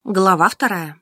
Глава 2.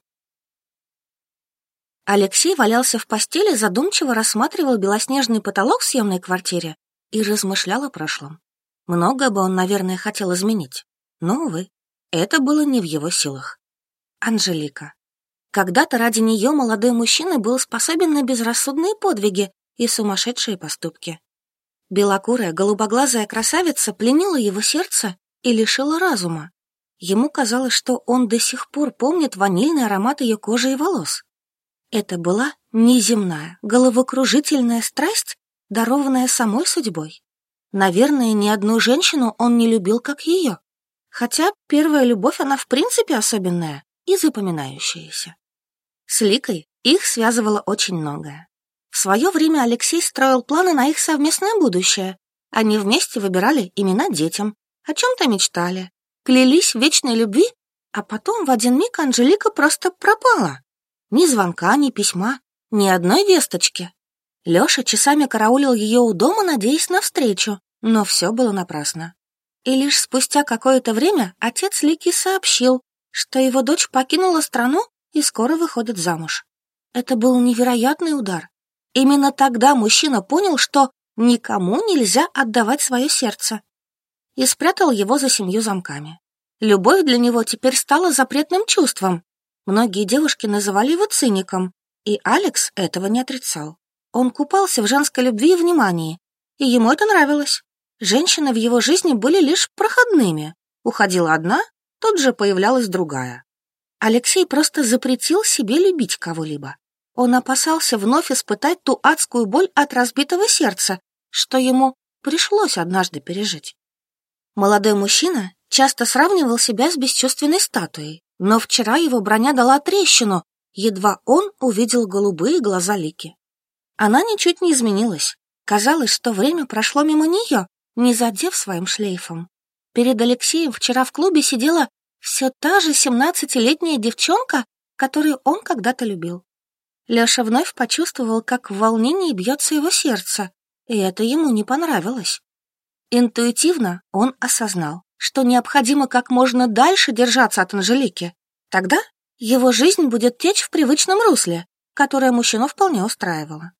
Алексей валялся в постели, задумчиво рассматривал белоснежный потолок в съемной квартире и размышлял о прошлом. Многое бы он, наверное, хотел изменить, но, увы, это было не в его силах. Анжелика. Когда-то ради нее молодой мужчина был способен на безрассудные подвиги и сумасшедшие поступки. Белокурая, голубоглазая красавица пленила его сердце и лишила разума. Ему казалось, что он до сих пор помнит ванильный аромат ее кожи и волос. Это была неземная, головокружительная страсть, дарованная самой судьбой. Наверное, ни одну женщину он не любил, как ее. Хотя первая любовь, она в принципе особенная и запоминающаяся. С Ликой их связывало очень многое. В свое время Алексей строил планы на их совместное будущее. Они вместе выбирали имена детям, о чем-то мечтали, клялись в вечной любви, а потом в один миг Анжелика просто пропала. Ни звонка, ни письма, ни одной весточки. Леша часами караулил ее у дома, надеясь на встречу, но все было напрасно. И лишь спустя какое-то время отец Лики сообщил, что его дочь покинула страну и скоро выходит замуж. Это был невероятный удар. Именно тогда мужчина понял, что никому нельзя отдавать свое сердце, и спрятал его за 7 замками. Любовь для него теперь стала запретным чувством. Многие девушки называли его циником, и Алекс этого не отрицал. Он купался в женской любви и внимании, и ему это нравилось. Женщины в его жизни были лишь проходными. Уходила одна, тут же появлялась другая. Алексей просто запретил себе любить кого-либо. Он опасался вновь испытать ту адскую боль от разбитого сердца, что ему пришлось однажды пережить. Молодой мужчина часто сравнивал себя с бесчувственной статуей, но вчера его броня дала трещину, едва он увидел голубые глаза Лики. Она ничуть не изменилась. Казалось, что время прошло мимо нее, не задев своим шлейфом. Перед Алексеем вчера в клубе сидела все та же 17-летняя девчонка, которую он когда-то любил. Леша вновь почувствовал, как в волнении бьется его сердце, и это ему не понравилось. Интуитивно он осознал, что необходимо как можно дальше держаться от Анжелики. Тогда его жизнь будет течь в привычном русле, которое мужчину вполне устраивало.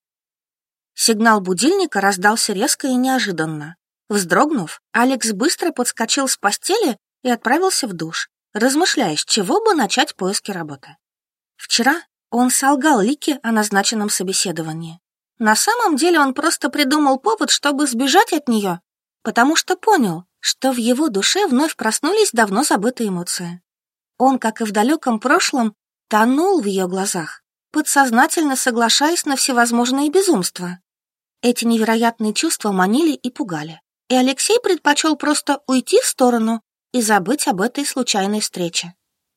Сигнал будильника раздался резко и неожиданно. Вздрогнув, Алекс быстро подскочил с постели и отправился в душ, размышляя, с чего бы начать поиски работы. Вчера он солгал Лике о назначенном собеседовании. На самом деле он просто придумал повод, чтобы сбежать от нее, потому что понял, что в его душе вновь проснулись давно забытые эмоции. Он, как и в далеком прошлом, тонул в ее глазах, подсознательно соглашаясь на всевозможные безумства. Эти невероятные чувства манили и пугали, и Алексей предпочел просто уйти в сторону и забыть об этой случайной встрече.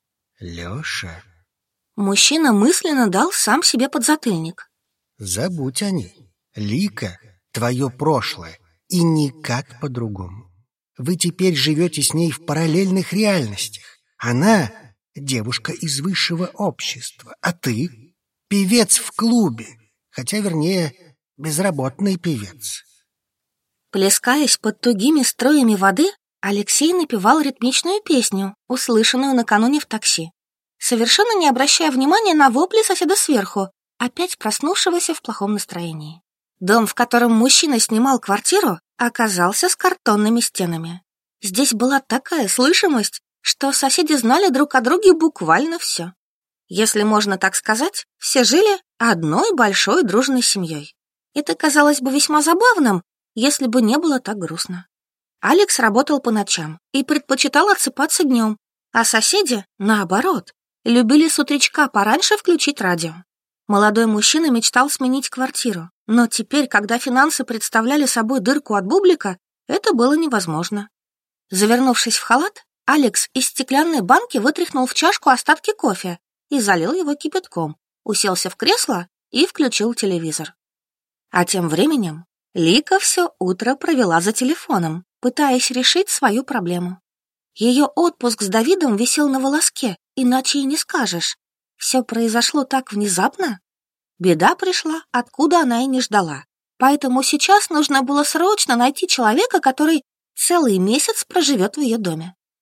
Леша, мужчина мысленно дал сам себе подзатыльник. Забудь о ней. Лика — твое прошлое, и никак по-другому. Вы теперь живете с ней в параллельных реальностях. Она — девушка из высшего общества, а ты — певец в клубе, хотя, вернее, безработный певец. Плескаясь под тугими струями воды, Алексей напевал ритмичную песню, услышанную накануне в такси, совершенно не обращая внимания на вопли соседа сверху, опять проснувшегося в плохом настроении. Дом, в котором мужчина снимал квартиру, оказался с картонными стенами. Здесь была такая слышимость, что соседи знали друг о друге буквально все. Если можно так сказать, все жили одной большой дружной семьей. Это казалось бы весьма забавным, если бы не было так грустно. Алекс работал по ночам и предпочитал отсыпаться днем, а соседи, наоборот, любили с утречка пораньше включить радио. Молодой мужчина мечтал сменить квартиру, но теперь, когда финансы представляли собой дырку от бублика, это было невозможно. Завернувшись в халат, Алекс из стеклянной банки вытряхнул в чашку остатки кофе и залил его кипятком, уселся в кресло и включил телевизор. А тем временем Лика все утро провела за телефоном, пытаясь решить свою проблему. Ее отпуск с Давидом висел на волоске, иначе и не скажешь. Все произошло так внезапно. Беда пришла, откуда она и не ждала. Поэтому сейчас нужно было срочно найти человека, который целый месяц проживет в ее доме.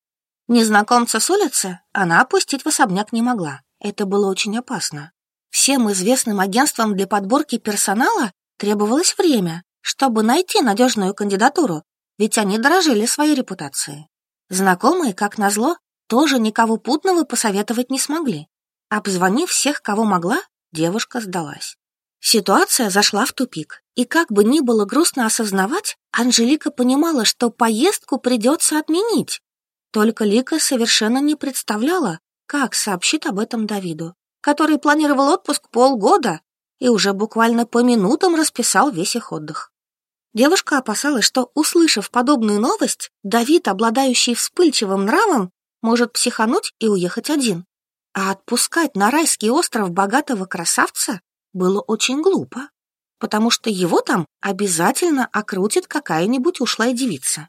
Незнакомца с улицы она опустить в особняк не могла. Это было очень опасно. Всем известным агентствам для подборки персонала требовалось время, чтобы найти надежную кандидатуру, ведь они дорожили своей репутацией. Знакомые, как назло, тоже никого путного посоветовать не смогли. Обзвонив всех, кого могла, девушка сдалась. Ситуация зашла в тупик, и как бы ни было грустно осознавать, Анжелика понимала, что поездку придется отменить. Только Лика совершенно не представляла, как сообщит об этом Давиду, который планировал отпуск полгода и уже буквально по минутам расписал весь их отдых. Девушка опасалась, что, услышав подобную новость, Давид, обладающий вспыльчивым нравом, может психануть и уехать один. А отпускать на райский остров богатого красавца было очень глупо, потому что его там обязательно окрутит какая-нибудь ушлая девица.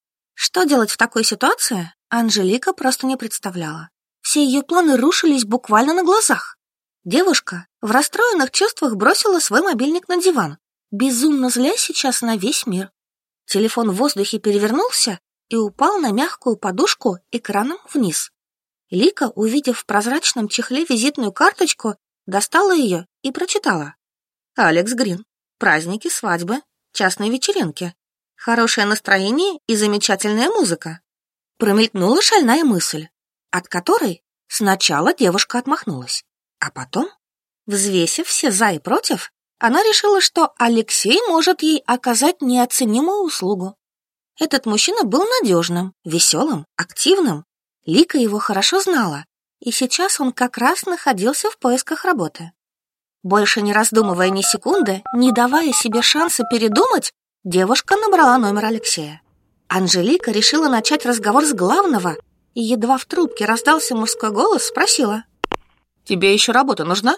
Что делать в такой ситуации, Анжелика просто не представляла. Все ее планы рушились буквально на глазах. Девушка в расстроенных чувствах бросила свой мобильник на диван, безумно злясь сейчас на весь мир. Телефон в воздухе перевернулся и упал на мягкую подушку экраном вниз. Лика, увидев в прозрачном чехле визитную карточку, достала ее и прочитала. Алекс Грин. Праздники, свадьбы, частные вечеринки. Хорошее настроение и замечательная музыка. Промелькнула шальная мысль, от которой сначала девушка отмахнулась, а потом, взвесив все за и против, она решила, что Алексей может ей оказать неоценимую услугу. Этот мужчина был надежным, веселым, активным. Лика его хорошо знала, и сейчас он как раз находился в поисках работы. Больше не раздумывая ни секунды, не давая себе шанса передумать, девушка набрала номер Алексея. Анжелика решила начать разговор с главного, и едва в трубке раздался мужской голос, спросила. «Тебе еще работа нужна?»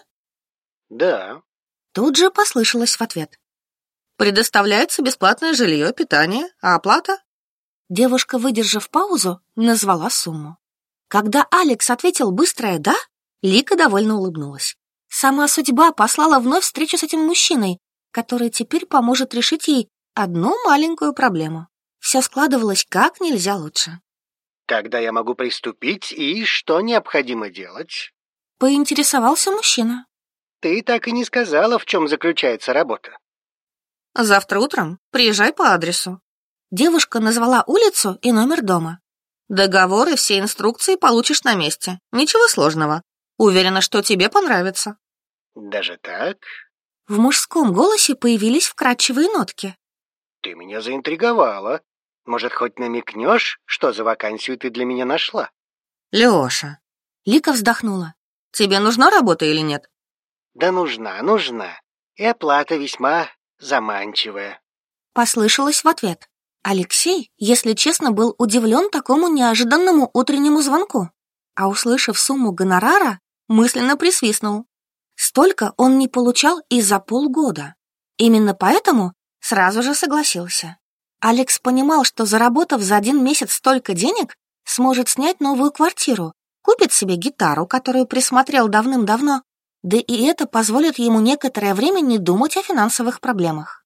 Да. Тут же послышалось в ответ. «Предоставляется бесплатное жилье, питание, а оплата?» Девушка, выдержав паузу, назвала сумму. Когда Алекс ответил быстрое «да», Лика довольно улыбнулась. Сама судьба послала вновь встречу с этим мужчиной, который теперь поможет решить ей одну маленькую проблему. Все складывалось как нельзя лучше. Когда я могу приступить и что необходимо делать? Поинтересовался мужчина. Ты так и не сказала, в чем заключается работа. Завтра утром приезжай по адресу. Девушка назвала улицу и номер дома. Договор и все инструкции получишь на месте. Ничего сложного. Уверена, что тебе понравится. Даже так? В мужском голосе появились вкрадчивые нотки. Ты меня заинтриговала. Может, хоть намекнешь, что за вакансию ты для меня нашла? Леша. Лика вздохнула. Тебе нужна работа или нет? Да нужна. И оплата весьма заманчивая. Послышалось в ответ. Алексей, если честно, был удивлен такому неожиданному утреннему звонку, а услышав сумму гонорара, мысленно присвистнул. Столько он не получал и за полгода. Именно поэтому сразу же согласился. Алекс понимал, что заработав за 1 месяц столько денег, сможет снять новую квартиру, купит себе гитару, которую присмотрел давным-давно, да и это позволит ему некоторое время не думать о финансовых проблемах.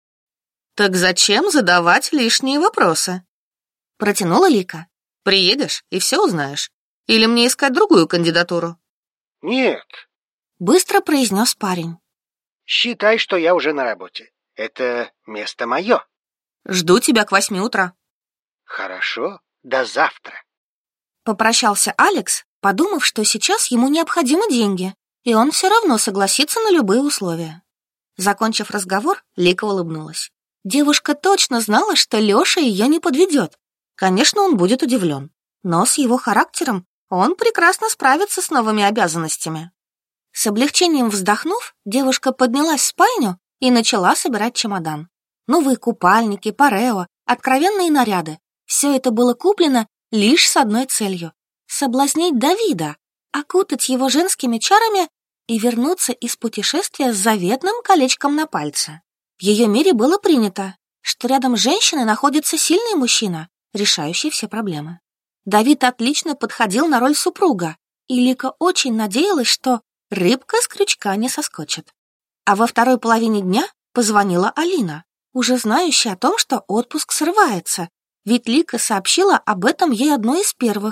«Так зачем задавать лишние вопросы?» Протянула Лика. «Приедешь и все узнаешь. Или мне искать другую кандидатуру?» Нет. Быстро произнес парень. Считай, что я уже на работе. Это место мое. Жду тебя к 8 утра. Хорошо, до завтра. Попрощался Алекс, подумав, что сейчас ему необходимы деньги, и он все равно согласится на любые условия. Закончив разговор, Лика улыбнулась. Девушка точно знала, что Леша ее не подведет. Конечно, он будет удивлен, но с его характером он прекрасно справится с новыми обязанностями. С облегчением вздохнув, девушка поднялась в спальню и начала собирать чемодан. Новые купальники, парео, откровенные наряды. Все это было куплено лишь с одной целью — соблазнить Давида, окутать его женскими чарами и вернуться из путешествия с заветным колечком на пальце. В ее мире было принято, что рядом с женщиной находится сильный мужчина, решающий все проблемы. Давид отлично подходил на роль супруга, и Лика очень надеялась, что рыбка с крючка не соскочит. А во второй половине дня позвонила Алина, уже знающая о том, что отпуск срывается, ведь Лика сообщила об этом ей одной из первых,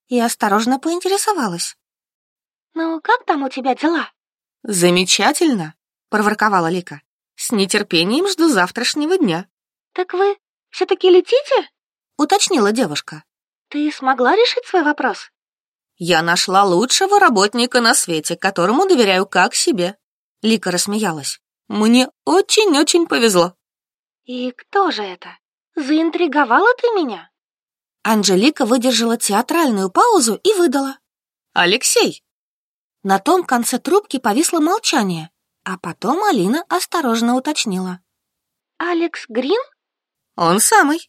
и осторожно поинтересовалась. «Ну, как там у тебя дела?» «Замечательно», — проворковала Лика. «С нетерпением жду завтрашнего дня». «Так вы все-таки летите?» — уточнила девушка. «Ты смогла решить свой вопрос?» «Я нашла лучшего работника на свете, которому доверяю как себе». Лика рассмеялась. «Мне очень-очень повезло». «И кто же это? Заинтриговала ты меня?» Анжелика выдержала театральную паузу и выдала. «Алексей». На том конце трубки повисло молчание, а потом Алина осторожно уточнила. «Алекс Грин?» «Он самый».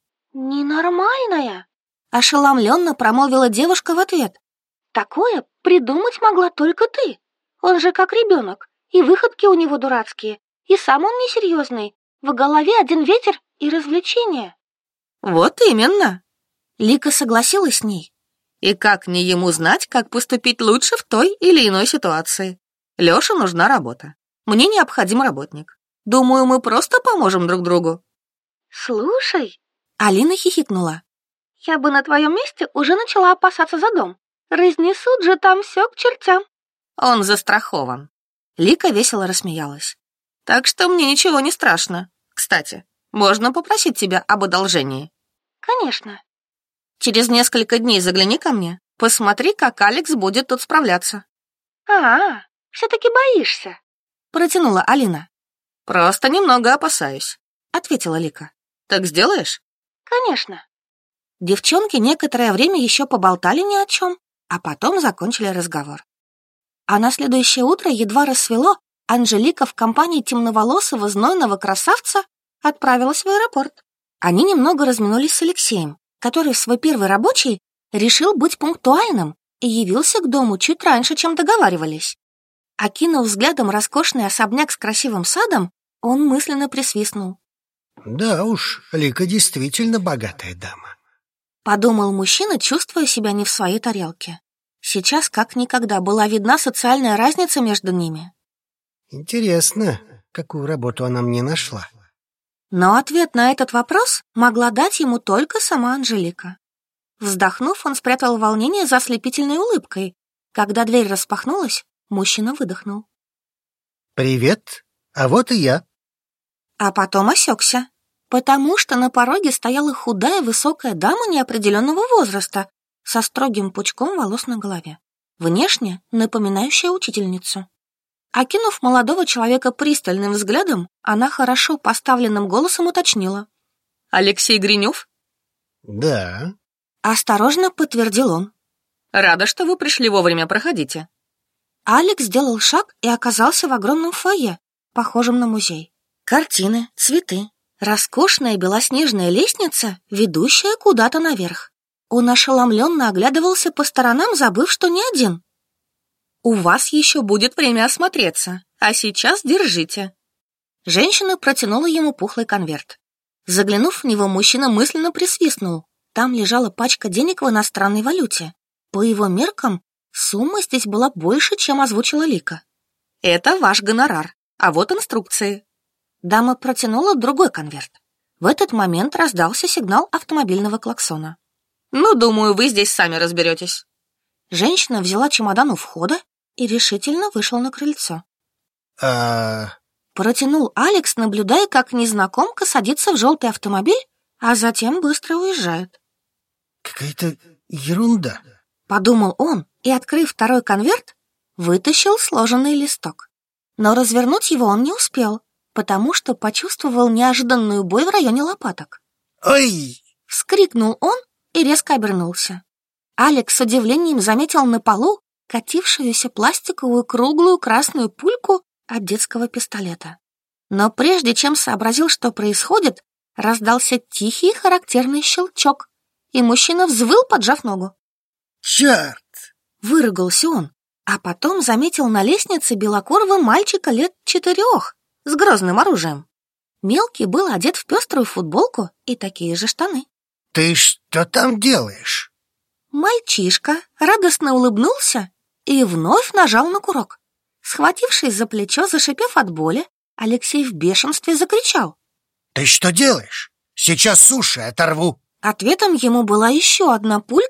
«Ненормальная», — ошеломленно промолвила девушка в ответ. «Такое придумать могла только ты. Он же как ребенок, и выходки у него дурацкие, и сам он несерьезный. В голове один ветер и развлечения». «Вот именно». Лика согласилась с ней. И как не ему знать, как поступить лучше в той или иной ситуации? Лёше нужна работа. Мне необходим работник. Думаю, мы просто поможем друг другу. «Слушай», — Алина хихикнула, «я бы на твоем месте уже начала опасаться за дом. Разнесут же там все к чертям». «Он застрахован». Лика весело рассмеялась. «Так что мне ничего не страшно. Кстати, можно попросить тебя об одолжении?» «Конечно». «Через несколько дней загляни ко мне. Посмотри, как Алекс будет тут справляться». Все-таки боишься?» Протянула Алина. «Просто немного опасаюсь», — ответила Лика. «Так сделаешь?» «Конечно». Девчонки некоторое время еще поболтали ни о чем, а потом закончили разговор. А на следующее утро едва рассвело, Анжелика в компании темноволосого знойного красавца отправилась в аэропорт. Они немного разминулись с Алексеем, который в свой первый рабочий решил быть пунктуальным и явился к дому чуть раньше, чем договаривались. Окинув взглядом роскошный особняк с красивым садом, он мысленно присвистнул. «Да уж, Лика действительно богатая дама», — подумал мужчина, чувствуя себя не в своей тарелке. Сейчас как никогда была видна социальная разница между ними. «Интересно, какую работу она мне нашла?» Но ответ на этот вопрос могла дать ему только сама Анжелика. Вздохнув, он спрятал волнение за ослепительной улыбкой. Когда дверь распахнулась, мужчина выдохнул. «Привет, а вот и я». А потом осекся, потому что на пороге стояла худая высокая дама неопределенного возраста со строгим пучком волос на голове, внешне напоминающая учительницу. Окинув молодого человека пристальным взглядом, она хорошо поставленным голосом уточнила. «Алексей Гринев?» «Да». Осторожно подтвердил он. «Рада, что вы пришли вовремя, проходите». Алекс сделал шаг и оказался в огромном фойе, похожем на музей. Картины, цветы, роскошная белоснежная лестница, ведущая куда-то наверх. Он ошеломленно оглядывался по сторонам, забыв, что не один. «У вас еще будет время осмотреться, а сейчас держите». Женщина протянула ему пухлый конверт. Заглянув в него, мужчина мысленно присвистнул. Там лежала пачка денег в иностранной валюте. По его меркам, сумма здесь была больше, чем озвучила Лика. «Это ваш гонорар, а вот инструкции». Дама протянула другой конверт. В этот момент раздался сигнал автомобильного клаксона. «Ну, думаю, вы здесь сами разберетесь». Женщина взяла чемодан у входа и решительно вышла на крыльцо. Протянул Алекс, наблюдая, как незнакомка садится в желтый автомобиль, а затем быстро уезжает. «Какая-то ерунда», — подумал он и, открыв второй конверт, вытащил сложенный листок. Но развернуть его он не успел, потому что почувствовал неожиданную боль в районе лопаток. «Ой!» — вскрикнул он и резко обернулся. Алекс с удивлением заметил на полу катившуюся пластиковую круглую красную пульку от детского пистолета. Но прежде чем сообразил, что происходит, раздался тихий характерный щелчок, и мужчина взвыл, поджав ногу. «Черт!» — выругался он, а потом заметил на лестнице белокурого мальчика лет 4 с грозным оружием. Мелкий был одет в пеструю футболку и такие же штаны. «Ты что там делаешь?» Мальчишка радостно улыбнулся и вновь нажал на курок. Схватившись за плечо, зашипев от боли, Алексей в бешенстве закричал. «Ты что делаешь? Сейчас уши оторву!» Ответом ему была еще одна пулька,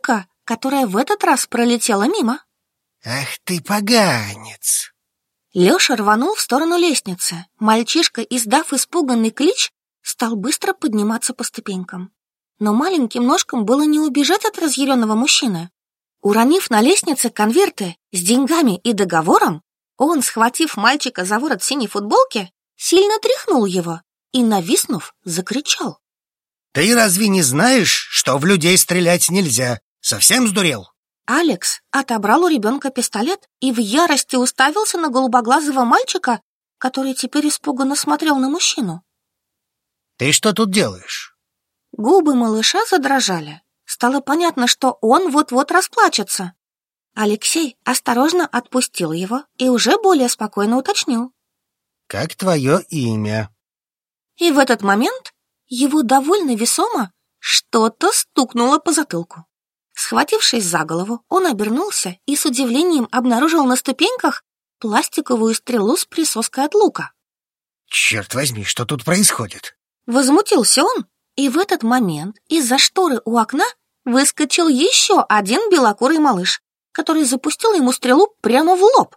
которая в этот раз пролетела мимо. Ах ты поганец! Леша рванул в сторону лестницы. Мальчишка, издав испуганный клич, стал быстро подниматься по ступенькам. Но маленьким ножкам было не убежать от разъяренного мужчины. Уронив на лестнице конверты с деньгами и договором, он, схватив мальчика за ворот синей футболки, сильно тряхнул его и, нависнув, закричал. Ты разве не знаешь, что в людей стрелять нельзя? Совсем сдурел? Алекс отобрал у ребенка пистолет и в ярости уставился на голубоглазого мальчика, который теперь испуганно смотрел на мужчину. Ты что тут делаешь? Губы малыша задрожали. Стало понятно, что он вот-вот расплачется. Алексей осторожно отпустил его и уже более спокойно уточнил. Как твое имя? И в этот момент его довольно весомо что-то стукнуло по затылку. Схватившись за голову, он обернулся и с удивлением обнаружил на ступеньках пластиковую стрелу с присоской от лука. Черт возьми, что тут происходит? Возмутился он, и в этот момент из-за шторы у окна выскочил еще один белокурый малыш, который запустил ему стрелу прямо в лоб.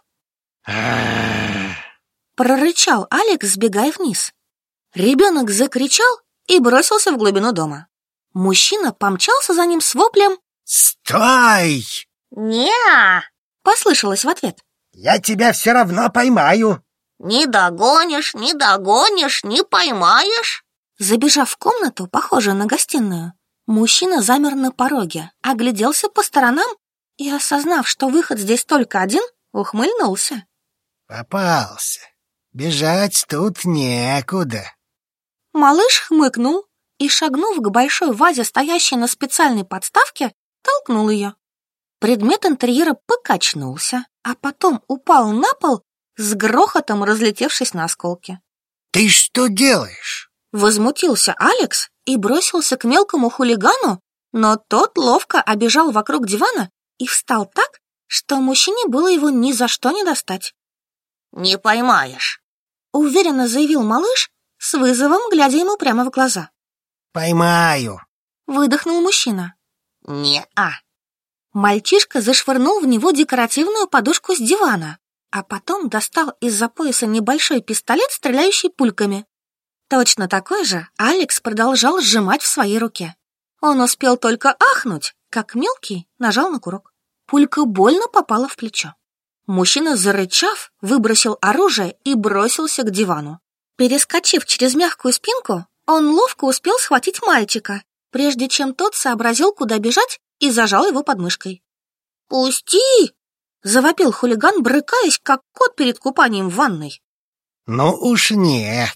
Прорычал Алекс, сбегая вниз. Ребенок закричал и бросился в глубину дома. Мужчина помчался за ним с воплем «Стой!» «Не-а!» послышалось в ответ. «Я тебя все равно поймаю!» «Не догонишь, не догонишь, не поймаешь!» Забежав в комнату, похожую на гостиную, мужчина замер на пороге, огляделся по сторонам и, осознав, что выход здесь только один, ухмыльнулся. Попался. Бежать тут некуда. Малыш хмыкнул и, шагнув к большой вазе, стоящей на специальной подставке, толкнул ее. Предмет интерьера покачнулся, а потом упал на пол, с грохотом разлетевшись на осколки. «Ты что делаешь?» Возмутился Алекс и бросился к мелкому хулигану, но тот ловко обежал вокруг дивана и встал так, что мужчине было его ни за что не достать. «Не поймаешь», — уверенно заявил малыш, с вызовом глядя ему прямо в глаза. «Поймаю», — выдохнул мужчина. «Не-а». Мальчишка зашвырнул в него декоративную подушку с дивана, а потом достал из-за пояса небольшой пистолет, стреляющий пульками. Точно такой же Алекс продолжал сжимать в своей руке. Он успел только ахнуть, как мелкий нажал на курок. Пулька больно попала в плечо. Мужчина, зарычав, выбросил оружие и бросился к дивану. Перескочив через мягкую спинку, он ловко успел схватить мальчика, прежде чем тот сообразил, куда бежать, и зажал его подмышкой. «Пусти!» — завопил хулиган, брыкаясь, как кот перед купанием в ванной. «Ну уж нет!»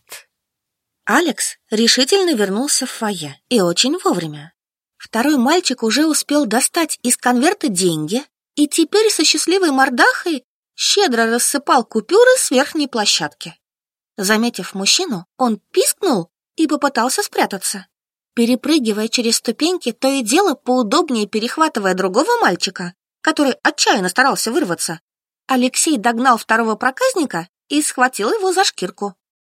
Алекс решительно вернулся в фойе, и очень вовремя. Второй мальчик уже успел достать из конверта деньги и теперь со счастливой мордахой щедро рассыпал купюры с верхней площадки. Заметив мужчину, он пискнул и попытался спрятаться. Перепрыгивая через ступеньки, то и дело поудобнее перехватывая другого мальчика, который отчаянно старался вырваться, Алексей догнал второго проказника и схватил его за шкирку.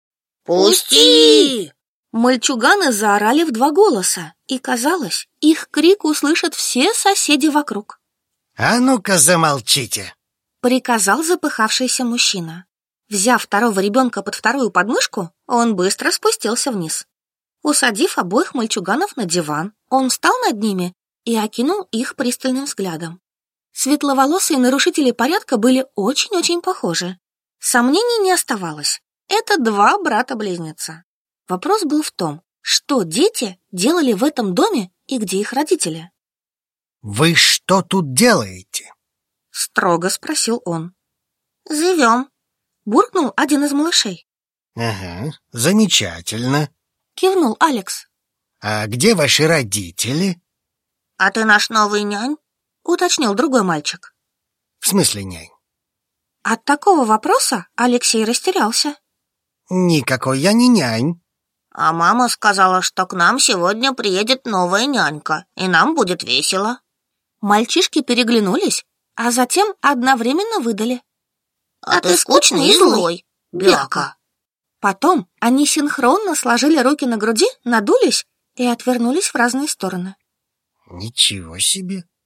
«Пусти!» Мальчуганы заорали в два голоса, и, казалось, их крик услышат все соседи вокруг. «А ну-ка замолчите!» — приказал запыхавшийся мужчина. Взяв второго ребенка под вторую подмышку, он быстро спустился вниз. Усадив обоих мальчуганов на диван, он встал над ними и окинул их пристальным взглядом. Светловолосые нарушители порядка были очень-очень похожи. Сомнений не оставалось. Это два брата-близнеца. Вопрос был в том, что дети делали в этом доме и где их родители. «Вы что тут делаете?» — строго спросил он. «Живем», — буркнул один из малышей. «Ага, замечательно», — кивнул Алекс. «А где ваши родители?» «А ты наш новый нянь?» — уточнил другой мальчик. «В смысле нянь?» От такого вопроса Алексей растерялся. «Никакой я не нянь». «А мама сказала, что к нам сегодня приедет новая нянька, и нам будет весело». Мальчишки переглянулись, а затем одновременно выдали. «А ты скучный и злой, бяка». Потом они синхронно сложили руки на груди, надулись и отвернулись в разные стороны. «Ничего себе!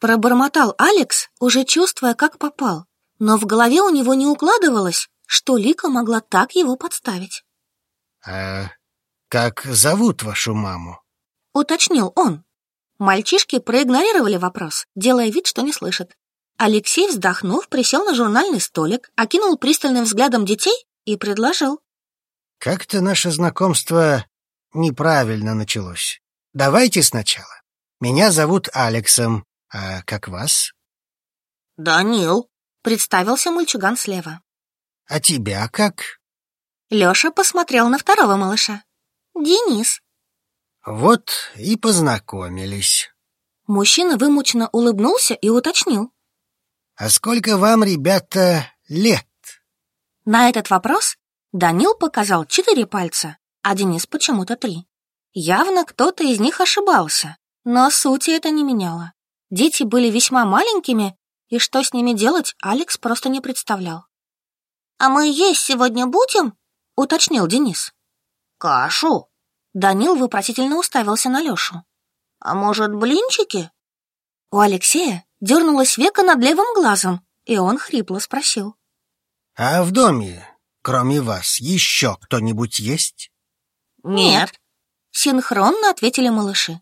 Пробормотал Алекс, уже чувствуя, как попал. Но в голове у него не укладывалось, что Лика могла так его подставить. «А как зовут вашу маму?» — уточнил он. Мальчишки проигнорировали вопрос, делая вид, что не слышат. Алексей, вздохнув, присел на журнальный столик, окинул пристальным взглядом детей и предложил. «Как-то наше знакомство неправильно началось. Давайте сначала. Меня зовут Алексом, а как вас?» «Данил», — представился мальчуган слева. «А тебя как?» Лёша посмотрел на второго малыша. «Денис». «Вот и познакомились». Мужчина вымученно улыбнулся и уточнил. «А сколько вам, ребята, лет?» На этот вопрос Данил показал 4 пальца, а Денис почему-то 3. Явно кто-то из них ошибался, но сути это не меняло. Дети были весьма маленькими, и что с ними делать, Алекс просто не представлял. «А мы есть сегодня будем?» — уточнил Денис. «Кашу?» Данил вопросительно уставился на Лёшу. «А может, блинчики?» У Алексея дернулось веко над левым глазом, и он хрипло спросил. «А в доме, кроме вас, еще кто-нибудь есть?» «Нет», — синхронно ответили малыши.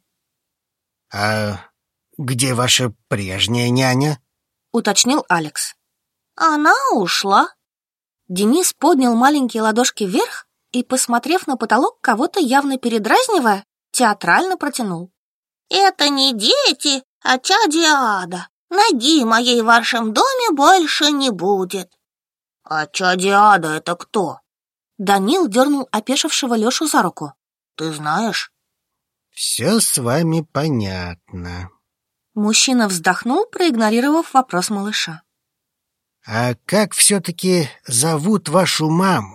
«А где ваша прежняя няня?» — уточнил Алекс. «Она ушла». Денис поднял маленькие ладошки вверх и, посмотрев на потолок, кого-то явно передразнивая, театрально протянул. «Это не дети, а чади ада. Ноги моей в вашем доме больше не будет». «А чади ада это кто?» Данил дернул опешившего Лешу за руку. «Ты знаешь?» «Все с вами понятно». Мужчина вздохнул, проигнорировав вопрос малыша. «А как все-таки зовут вашу маму?»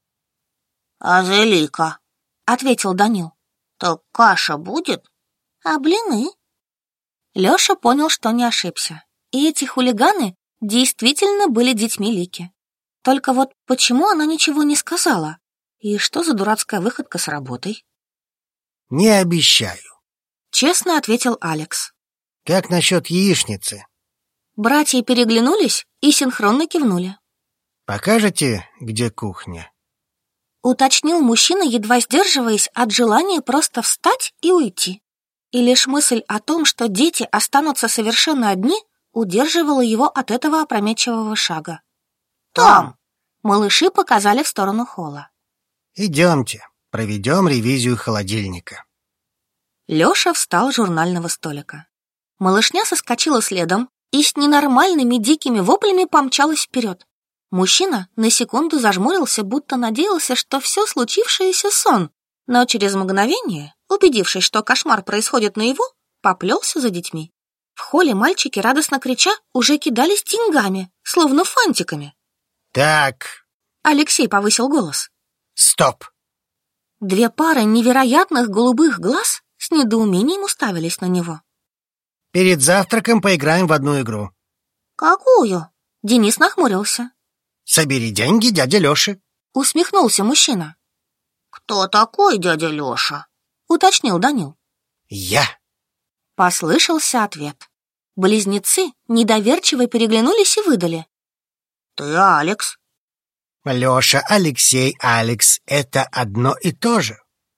«Азелика», — ответил Данил. «Так каша будет?» «А блины?» Леша понял, что не ошибся. И эти хулиганы действительно были детьми Лики. Только вот почему она ничего не сказала? И что за дурацкая выходка с работой? «Не обещаю», — честно ответил Алекс. «Как насчет яичницы?» Братья переглянулись и синхронно кивнули. «Покажете, где кухня?» — уточнил мужчина, едва сдерживаясь от желания просто встать и уйти. И лишь мысль о том, что дети останутся совершенно одни, удерживала его от этого опрометчивого шага. «Там!» — малыши показали в сторону холла. «Идемте, проведем ревизию холодильника». Леша встал с журнального столика. Малышня соскочила следом и с ненормальными дикими воплями помчалась вперед. Мужчина на секунду зажмурился, будто надеялся, что все случившееся сон, но через мгновение, убедившись, что кошмар происходит наяву, поплелся за детьми. В холле мальчики, радостно крича, уже кидались деньгами, словно фантиками. «Так...» — Алексей повысил голос. «Стоп!» 2 пары невероятных голубых глаз с недоумением уставились на него. «Перед завтраком поиграем в одну игру». «Какую?» — Денис нахмурился. «Собери деньги дяде Лёши». Усмехнулся мужчина. «Кто такой дядя Лёша?» — уточнил Данил. «Я». Послышался ответ. Близнецы недоверчиво переглянулись и выдали. «Ты Алекс». «Лёша, Алексей, Алекс — это одно и то же».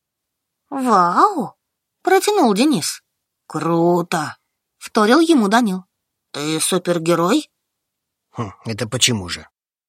«Вау!» — протянул Денис. «Круто!» — вторил ему Данил. «Ты супергерой?» «Это почему же?»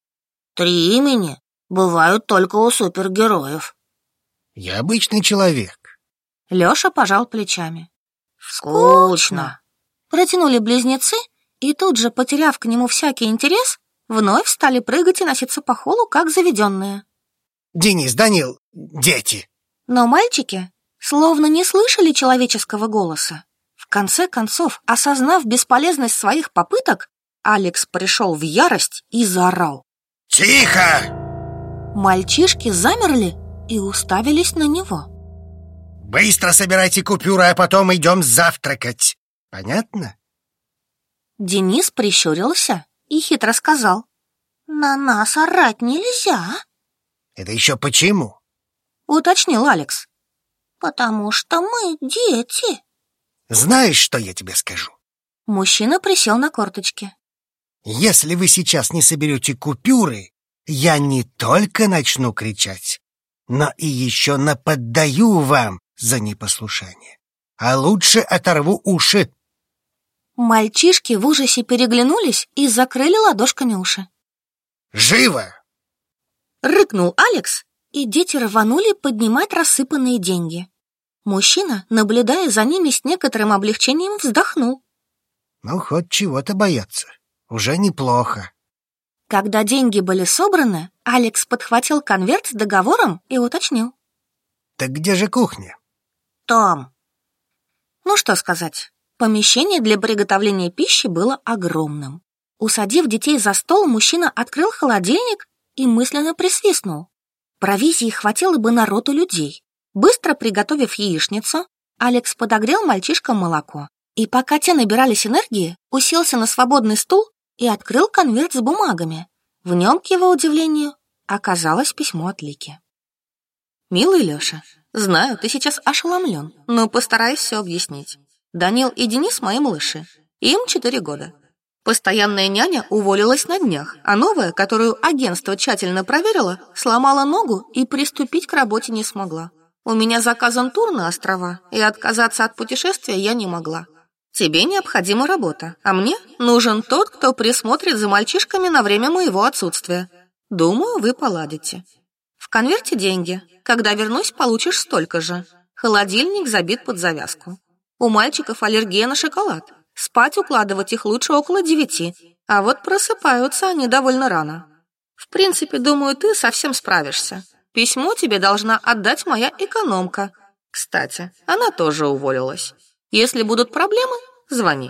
3 имени бывают только у супергероев». «Я обычный человек». Лёша пожал плечами. «Скучно!» — протянули близнецы, и тут же, потеряв к нему всякий интерес, вновь стали прыгать и носиться по холлу, как заведенные. «Денис, Данил, дети!» Но мальчики словно не слышали человеческого голоса. В конце концов, осознав бесполезность своих попыток, Алекс пришел в ярость и заорал. «Тихо!» Мальчишки замерли и уставились на него. «Быстро собирайте купюры, а потом идем завтракать. Понятно?» Денис прищурился и хитро сказал. «На нас орать нельзя», «Это еще почему?» — уточнил Алекс. «Потому что мы дети». «Знаешь, что я тебе скажу? Мужчина присел на корточки. Если вы сейчас не соберете купюры, я не только начну кричать, но и еще наподдаю вам за непослушание. А лучше оторву уши. Мальчишки в ужасе переглянулись и закрыли ладошками уши. Живо! Рыкнул Алекс, и дети рванули поднимать рассыпанные деньги. Мужчина, наблюдая за ними с некоторым облегчением, вздохнул. Ну, хоть чего-то бояться. Уже неплохо. Когда деньги были собраны, Алекс подхватил конверт с договором и уточнил. Так где же кухня? Там. Ну что сказать, помещение для приготовления пищи было огромным. Усадив детей за стол, мужчина открыл холодильник и мысленно присвистнул. Провизии хватило бы на роту людей. Быстро приготовив яичницу, Алекс подогрел мальчишкам молоко. И пока те набирались энергии, уселся на свободный стул и открыл конверт с бумагами. В нем, к его удивлению, оказалось письмо от Лики. «Милый Леша, знаю, ты сейчас ошеломлен, но постараюсь все объяснить. Данил и Денис мои малыши. Им 4 года. Постоянная няня уволилась на днях, а новая, которую агентство тщательно проверило, сломала ногу и приступить к работе не смогла. У меня заказан тур на острова, и отказаться от путешествия я не могла. Тебе необходима работа, а мне нужен тот, кто присмотрит за мальчишками на время моего отсутствия. Думаю, вы поладите. В конверте деньги. Когда вернусь, получишь столько же. Холодильник забит под завязку. У мальчиков аллергия на шоколад. Спать укладывать их лучше около 9, а вот просыпаются они довольно рано. В принципе, думаю, ты совсем справишься. Письмо тебе должна отдать моя экономка. Кстати, она тоже уволилась. Если будут проблемы, звони».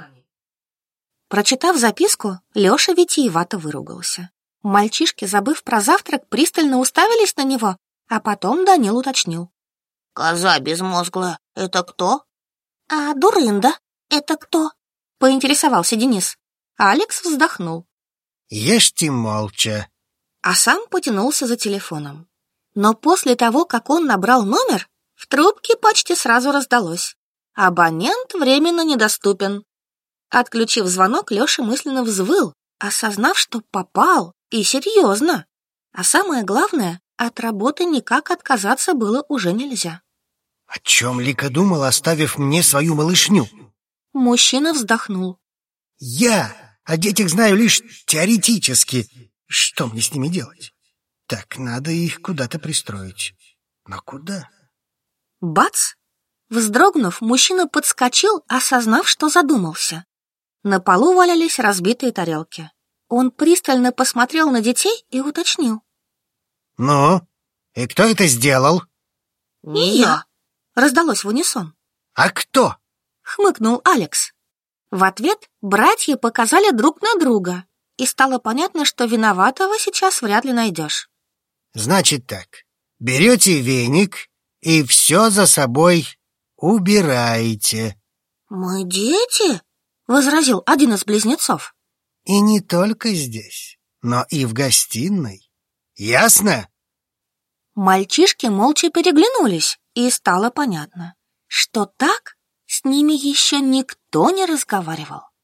Прочитав записку, Леша витиевато выругался. Мальчишки, забыв про завтрак, пристально уставились на него, а потом Данил уточнил. «Коза безмозглая, это кто?» «А дурында, это кто?» — поинтересовался Денис. Алекс вздохнул. Ешьте молча. А сам потянулся за телефоном. Но после того, как он набрал номер, в трубке почти сразу раздалось: «Абонент временно недоступен». Отключив звонок, Леша мысленно взвыл, осознав, что попал, и серьезно. А самое главное, от работы никак отказаться было уже нельзя. О чем Лика думала, оставив мне свою малышню? Мужчина вздохнул. Я о детях знаю лишь теоретически. Что мне с ними делать? Так, надо их куда-то пристроить. Но куда? Бац! Вздрогнув, мужчина подскочил, осознав, что задумался. На полу валялись разбитые тарелки. Он пристально посмотрел на детей и уточнил. Ну, и кто это сделал? «Не я», — раздалось в унисон. А кто? — хмыкнул Алекс. В ответ братья показали друг на друга, и стало понятно, что виноватого сейчас вряд ли найдешь. Значит так, берете веник и все за собой убираете. «Мы дети?» — возразил один из близнецов. И не только здесь, но и в гостиной. Ясно? Мальчишки молча переглянулись, и стало понятно, что так с ними еще никто не разговаривал.